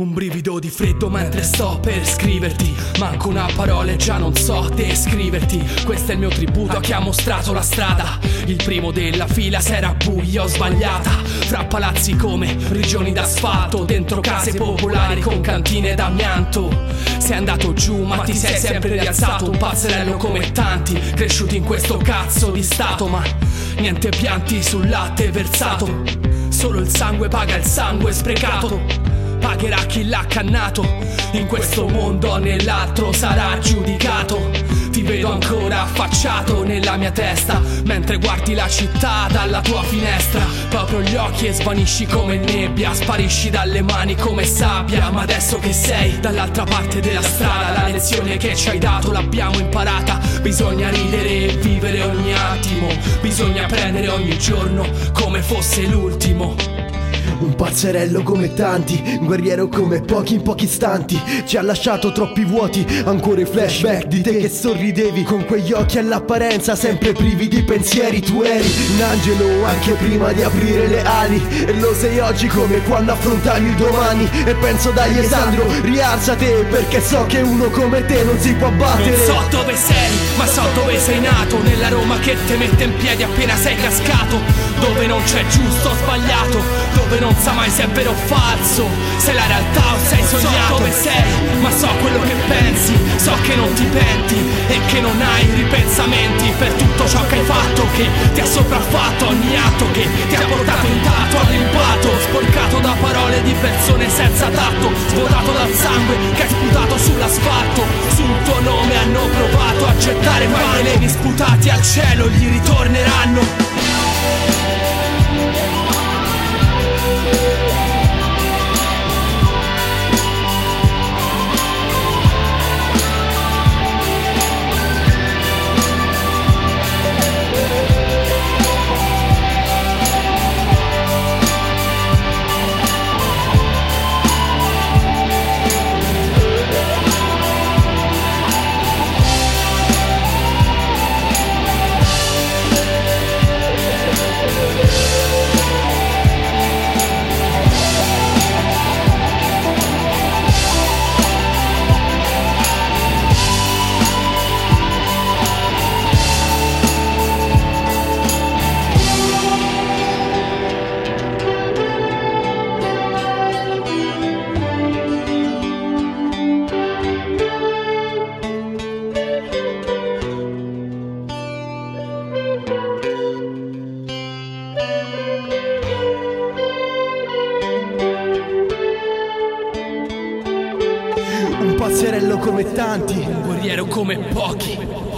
Un brivido di freddo mentre sto per scriverti. Manco una parola e già non so descriverti. Questo è il mio tributo a chi ha mostrato la strada. Il primo della fila se era buia o sbagliata. Fra palazzi come regioni d'asfalto, dentro case popolari con cantine d'amianto. Sei andato giù ma ti sei sempre rialzato. Un pazzerello come tanti, cresciuti in questo cazzo di stato. Ma niente pianti sul latte versato. Solo il sangue paga il sangue sprecato. Pagherà chi l'ha cannato. In questo mondo o nell'altro sarà giudicato. Ti vedo ancora affacciato nella mia testa mentre guardi la città dalla tua finestra. Proprio gli occhi e svanisci come nebbia. Sparisci dalle mani come sabbia. Ma adesso che sei dall'altra parte della strada, la lezione che ci hai dato l'abbiamo imparata. Bisogna ridere e vivere ogni attimo. Bisogna prendere ogni giorno come fosse l'ultimo. Un pazzerello come tanti, un guerriero come pochi in pochi istanti. Ci ha lasciato troppi vuoti, ancora i flashback di te che sorridevi con quegli occhi all'apparenza sempre privi di pensieri. Tu eri un angelo anche prima di aprire le ali, e lo sei oggi come quando affrontavi il domani. E penso dai Alessandro, rialzate, perché so che uno come te non si può battere. Non so dove sei, ma so dove sei nato. Nella Roma che te mette in piedi appena sei cascato. Dove non c'è giusto o sbagliato, dove non sa mai se è vero o falso, se è la realtà o sei sognato. So dove sei, ma so quello che pensi. So che non ti penti e che non hai ripensamenti per tutto ciò che hai fatto, che ti ha sopraffatto. Ogni atto che ti ha portato intatto all'impatto, sporcato da parole di persone senza tatto, svuotato dal sangue che hai sputato sull'asfalto. Sul tuo nome hanno provato a gettare veleni sputati al cielo, gli ritorneranno. Un pazzerello come tanti, un guerriero come pochi.